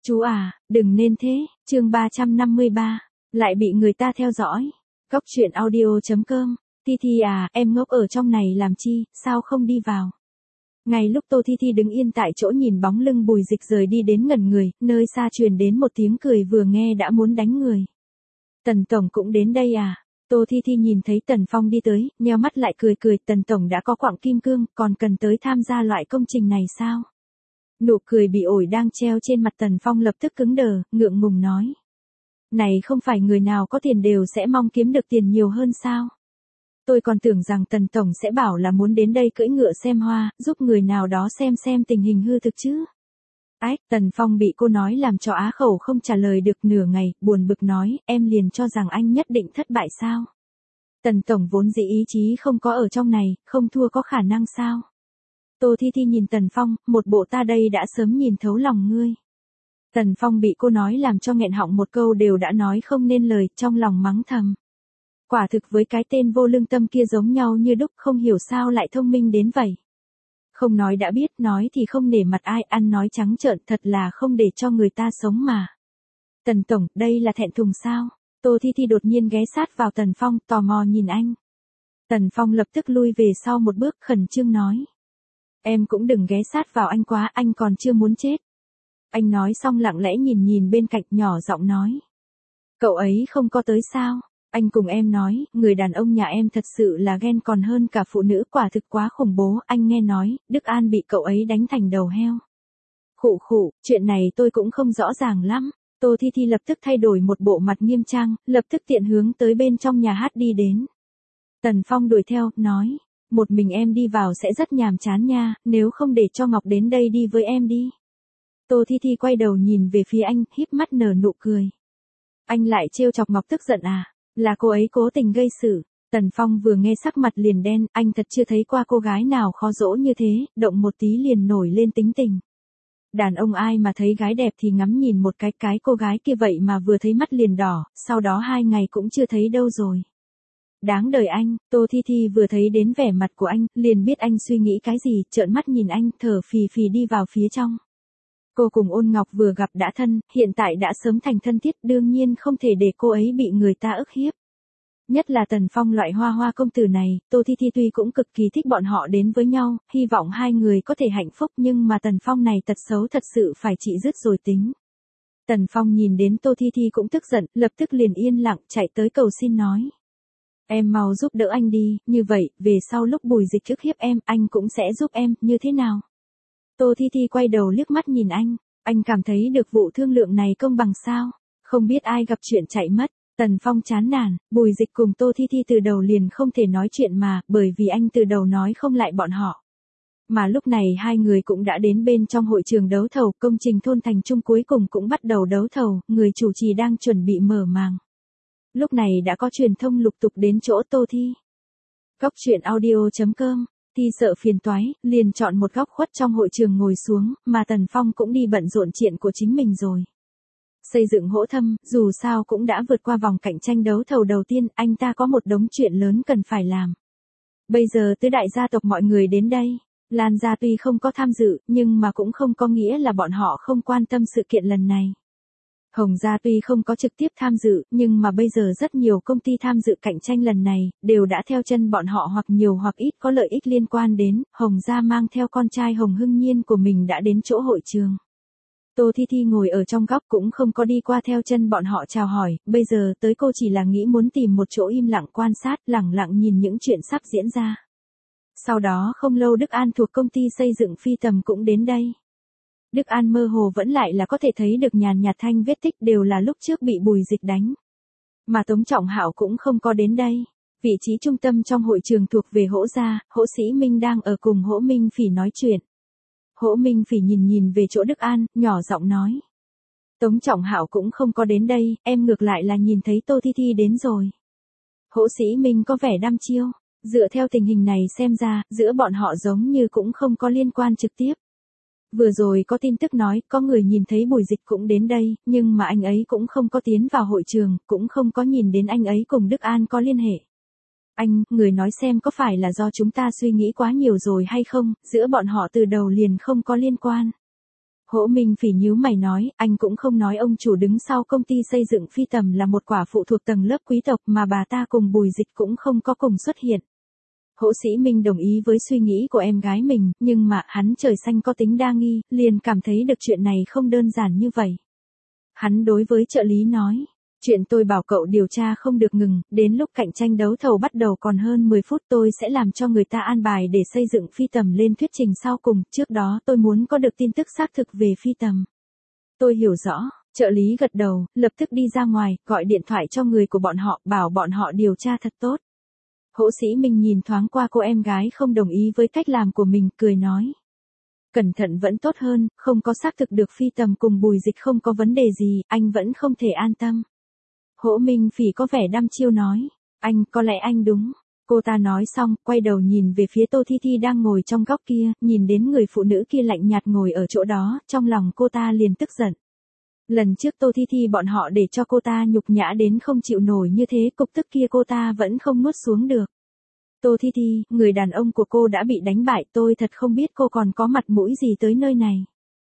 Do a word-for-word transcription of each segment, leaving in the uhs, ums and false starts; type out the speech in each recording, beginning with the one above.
Chú à, đừng nên thế, chương ba trăm năm mươi ba, lại bị người ta theo dõi. Cóc truyện audio chấm com, Thi Thi à, em ngốc ở trong này làm chi, sao không đi vào? Ngay lúc Tô Thi Thi đứng yên tại chỗ nhìn bóng lưng Bùi Dịch rời đi đến ngẩn người, nơi xa truyền đến một tiếng cười vừa nghe đã muốn đánh người. Tần Tổng cũng đến đây à? Tô Thi Thi nhìn thấy Tần Phong đi tới, nheo mắt lại cười cười, Tần Tổng đã có quặng kim cương, còn cần tới tham gia loại công trình này sao? Nụ cười bị ổi đang treo trên mặt Tần Phong lập tức cứng đờ, ngượng ngùng nói. Này không phải người nào có tiền đều sẽ mong kiếm được tiền nhiều hơn sao? Tôi còn tưởng rằng Tần Tổng sẽ bảo là muốn đến đây cưỡi ngựa xem hoa, giúp người nào đó xem xem tình hình hư thực chứ. Ách, Tần Phong bị cô nói làm cho á khẩu không trả lời được nửa ngày, buồn bực nói, em liền cho rằng anh nhất định thất bại sao? Tần Tổng vốn dĩ ý chí không có ở trong này, không thua có khả năng sao? Tô Thi Thi nhìn Tần Phong, một bộ ta đây đã sớm nhìn thấu lòng ngươi. Tần Phong bị cô nói làm cho nghẹn họng một câu đều đã nói không nên lời, trong lòng mắng thầm. Quả thực với cái tên vô lương tâm kia giống nhau như đúc, không hiểu sao lại thông minh đến vậy. Không nói đã biết, nói thì không nể mặt ai, ăn nói trắng trợn, thật là không để cho người ta sống mà. Tần Tổng, đây là thẹn thùng sao? Tô Thi Thi đột nhiên ghé sát vào Tần Phong, tò mò nhìn anh. Tần Phong lập tức lui về sau một bước, khẩn trương nói. Em cũng đừng ghé sát vào anh quá, anh còn chưa muốn chết. Anh nói xong lặng lẽ nhìn nhìn bên cạnh, nhỏ giọng nói. Cậu ấy không có tới sao? Anh cùng em nói, người đàn ông nhà em thật sự là ghen còn hơn cả phụ nữ, quả thực quá khủng bố. Anh nghe nói, Đức An bị cậu ấy đánh thành đầu heo. Khụ khụ, chuyện này tôi cũng không rõ ràng lắm. Tô Thi Thi lập tức thay đổi một bộ mặt nghiêm trang, lập tức tiện hướng tới bên trong nhà hát đi đến. Tần Phong đuổi theo, nói. Một mình em đi vào sẽ rất nhàm chán nha, nếu không để cho Ngọc đến đây đi với em đi. Tô Thi Thi quay đầu nhìn về phía anh, híp mắt nở nụ cười. Anh lại trêu chọc Ngọc tức giận à? Là cô ấy cố tình gây sự. Tần Phong vừa nghe sắc mặt liền đen, anh thật chưa thấy qua cô gái nào khó dỗ như thế, động một tí liền nổi lên tính tình. Đàn ông ai mà thấy gái đẹp thì ngắm nhìn một cái, cái cô gái kia vậy mà vừa thấy mắt liền đỏ, sau đó hai ngày cũng chưa thấy đâu rồi. Đáng đời anh. Tô Thi Thi vừa thấy đến vẻ mặt của anh, liền biết anh suy nghĩ cái gì, trợn mắt nhìn anh, thở phì phì đi vào phía trong. Cô cùng Ôn Ngọc vừa gặp đã thân, hiện tại đã sớm thành thân thiết, đương nhiên không thể để cô ấy bị người ta ức hiếp. Nhất là Tần Phong loại hoa hoa công tử này, Tô Thi Thi tuy cũng cực kỳ thích bọn họ đến với nhau, hy vọng hai người có thể hạnh phúc, nhưng mà Tần Phong này tật xấu thật sự phải trị dứt rồi tính. Tần Phong nhìn đến Tô Thi Thi cũng tức giận, lập tức liền yên lặng chạy tới cầu xin nói. Em mau giúp đỡ anh đi, như vậy, về sau lúc Bùi Dịch ức hiếp em, anh cũng sẽ giúp em, như thế nào? Tô Thi Thi quay đầu liếc mắt nhìn anh, anh cảm thấy được vụ thương lượng này công bằng sao? Không biết ai gặp chuyện chạy mất. Tần Phong chán nản, Bùi Dịch cùng Tô Thi Thi từ đầu liền không thể nói chuyện mà, bởi vì anh từ đầu nói không lại bọn họ. Mà lúc này hai người cũng đã đến bên trong hội trường đấu thầu, công trình thôn thành trung cuối cùng cũng bắt đầu đấu thầu, người chủ trì đang chuẩn bị mở màn. Lúc này đã có truyền thông lục tục đến chỗ Tô Thi. Cóc truyện audio chấm com, Thi sợ phiền toái, liền chọn một góc khuất trong hội trường ngồi xuống, mà Tần Phong cũng đi bận rộn chuyện của chính mình rồi. Xây dựng hỗ thâm, dù sao cũng đã vượt qua vòng cạnh tranh đấu thầu đầu tiên, anh ta có một đống chuyện lớn cần phải làm. Bây giờ tứ đại gia tộc mọi người đến đây, Lan gia tuy không có tham dự, nhưng mà cũng không có nghĩa là bọn họ không quan tâm sự kiện lần này. Hồng gia tuy không có trực tiếp tham dự, nhưng mà bây giờ rất nhiều công ty tham dự cạnh tranh lần này, đều đã theo chân bọn họ hoặc nhiều hoặc ít có lợi ích liên quan đến, Hồng gia mang theo con trai Hồng Hưng Nhiên của mình đã đến chỗ hội trường. Tô Thi Thi ngồi ở trong góc cũng không có đi qua theo chân bọn họ chào hỏi, bây giờ tới cô chỉ là nghĩ muốn tìm một chỗ im lặng quan sát, lẳng lặng nhìn những chuyện sắp diễn ra. Sau đó không lâu Đức An thuộc công ty xây dựng Phi Tầm cũng đến đây. Đức An mơ hồ vẫn lại là có thể thấy được nhàn nhạt thanh vết tích đều là lúc trước bị Bùi Dịch đánh. Mà Tống Trọng Hạo cũng không có đến đây. Vị trí trung tâm trong hội trường thuộc về Hỗ gia, Hỗ Sĩ Minh đang ở cùng Hỗ Minh Phỉ nói chuyện. Hỗ Minh Phỉ nhìn nhìn về chỗ Đức An, nhỏ giọng nói. Tống Trọng Hạo cũng không có đến đây, em ngược lại là nhìn thấy Tô Thi Thi đến rồi. Hỗ Sĩ Minh có vẻ đăm chiêu, dựa theo tình hình này xem ra, giữa bọn họ giống như cũng không có liên quan trực tiếp. Vừa rồi có tin tức nói, có người nhìn thấy Bùi Dịch cũng đến đây, nhưng mà anh ấy cũng không có tiến vào hội trường, cũng không có nhìn đến anh ấy cùng Đức An có liên hệ. Anh, người nói xem có phải là do chúng ta suy nghĩ quá nhiều rồi hay không, giữa bọn họ từ đầu liền không có liên quan. Hỗ Minh Phỉ nhíu mày nói, anh cũng không nói ông chủ đứng sau công ty xây dựng Phi Tầm là một quả phụ thuộc tầng lớp quý tộc mà bà ta cùng Bùi Dịch cũng không có cùng xuất hiện. Hỗ Sĩ Minh đồng ý với suy nghĩ của em gái mình, nhưng mà hắn trời xanh có tính đa nghi, liền cảm thấy được chuyện này không đơn giản như vậy. Hắn đối với trợ lý nói, chuyện tôi bảo cậu điều tra không được ngừng, đến lúc cạnh tranh đấu thầu bắt đầu còn hơn mười phút tôi sẽ làm cho người ta an bài để xây dựng Phi Tầm lên thuyết trình sau cùng, trước đó tôi muốn có được tin tức xác thực về Phi Tầm. Tôi hiểu rõ, trợ lý gật đầu, lập tức đi ra ngoài, gọi điện thoại cho người của bọn họ, bảo bọn họ điều tra thật tốt. Hỗ Sĩ Minh nhìn thoáng qua cô em gái không đồng ý với cách làm của mình, cười nói. Cẩn thận vẫn tốt hơn, không có xác thực được Phi Tầm cùng Bùi Dịch không có vấn đề gì, anh vẫn không thể an tâm. Hỗ Minh Phỉ có vẻ đăm chiêu nói, anh, có lẽ anh đúng. Cô ta nói xong, quay đầu nhìn về phía Tô Thi Thi đang ngồi trong góc kia, nhìn đến người phụ nữ kia lạnh nhạt ngồi ở chỗ đó, trong lòng cô ta liền tức giận. Lần trước Tô Thi Thi bọn họ để cho cô ta nhục nhã đến không chịu nổi như thế, cục tức kia cô ta vẫn không nuốt xuống được. Tô Thi Thi, người đàn ông của cô đã bị đánh bại, tôi thật không biết cô còn có mặt mũi gì tới nơi này.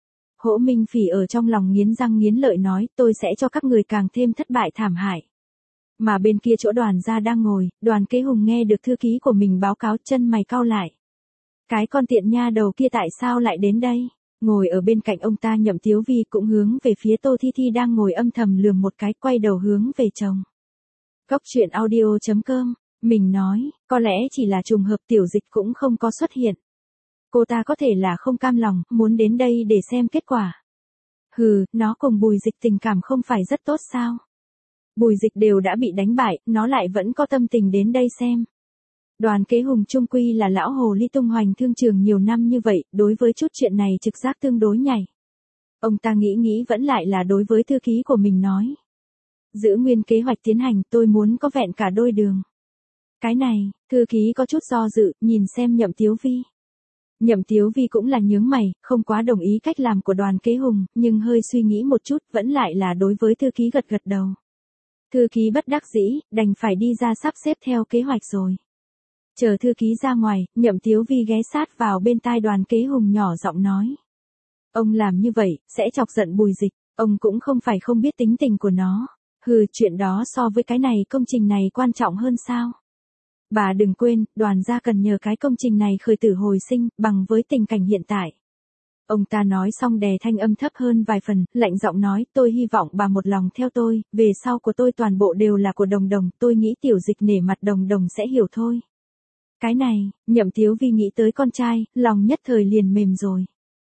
Hỗ Minh Phỉ ở trong lòng nghiến răng nghiến lợi nói, tôi sẽ cho các người càng thêm thất bại thảm hại. Mà bên kia chỗ Đoàn gia đang ngồi, Đoàn Kế Hùng nghe được thư ký của mình báo cáo, chân mày cau lại. Cái con tiện nha đầu kia tại sao lại đến đây? Ngồi ở bên cạnh ông ta Nhậm Tiếu Vi cũng hướng về phía Tô Thi Thi đang ngồi âm thầm lườm một cái, quay đầu hướng về chồng. Góc truyện audio chấm com, mình nói, có lẽ chỉ là trùng hợp, Tiểu Dịch cũng không có xuất hiện. Cô ta có thể là không cam lòng, muốn đến đây để xem kết quả. Hừ, nó cùng Bùi Dịch tình cảm không phải rất tốt sao? Bùi Dịch đều đã bị đánh bại, nó lại vẫn có tâm tình đến đây xem. Đoàn Kế Hùng trung quy là lão hồ ly tung hoành thương trường nhiều năm như vậy, đối với chút chuyện này trực giác tương đối nhạy. Ông ta nghĩ nghĩ vẫn lại là đối với thư ký của mình nói. Giữ nguyên kế hoạch tiến hành, tôi muốn có vẹn cả đôi đường. Cái này, thư ký có chút do dự, nhìn xem Nhậm Tiếu Vi. Nhậm Tiếu Vi cũng là nhướng mày, không quá đồng ý cách làm của Đoàn Kế Hùng, nhưng hơi suy nghĩ một chút, vẫn lại là đối với thư ký gật gật đầu. Thư ký bất đắc dĩ, đành phải đi ra sắp xếp theo kế hoạch rồi. Chờ thư ký ra ngoài, Nhậm Tiếu Vi ghé sát vào bên tai Đoàn Kế Hùng nhỏ giọng nói. Ông làm như vậy, sẽ chọc giận Bùi Dịch, ông cũng không phải không biết tính tình của nó. Hừ, chuyện đó so với cái này công trình này quan trọng hơn sao? Bà đừng quên, Đoàn gia cần nhờ cái công trình này khởi tử hồi sinh, bằng với tình cảnh hiện tại. Ông ta nói xong đè thanh âm thấp hơn vài phần, lạnh giọng nói, tôi hy vọng bà một lòng theo tôi, về sau của tôi toàn bộ đều là của Đồng Đồng, tôi nghĩ Tiểu Dịch nể mặt Đồng Đồng sẽ hiểu thôi. Cái này, Nhậm Tiếu Vi nghĩ tới con trai, lòng nhất thời liền mềm rồi.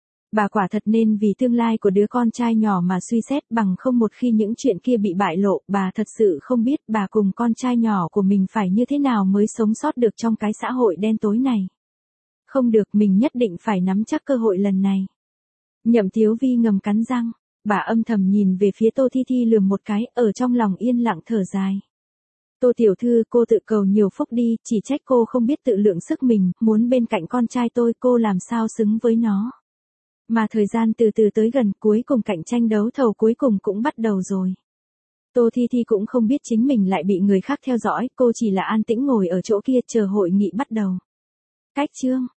Bà quả thật nên vì tương lai của đứa con trai nhỏ mà suy xét, bằng không một khi những chuyện kia bị bại lộ, bà thật sự không biết bà cùng con trai nhỏ của mình phải như thế nào mới sống sót được trong cái xã hội đen tối này. Không được, mình nhất định phải nắm chắc cơ hội lần này. Nhậm Tiếu Vi ngầm cắn răng, bà âm thầm nhìn về phía Tô Thi Thi lườm một cái, ở trong lòng yên lặng thở dài. Tô tiểu thư, cô tự cầu nhiều phúc đi, chỉ trách cô không biết tự lượng sức mình, muốn bên cạnh con trai tôi, cô làm sao xứng với nó. Mà thời gian từ từ tới gần, cuối cùng cạnh tranh đấu thầu cuối cùng cũng bắt đầu rồi. Tô Thi Thi cũng không biết chính mình lại bị người khác theo dõi, cô chỉ là an tĩnh ngồi ở chỗ kia chờ hội nghị bắt đầu. Cách chương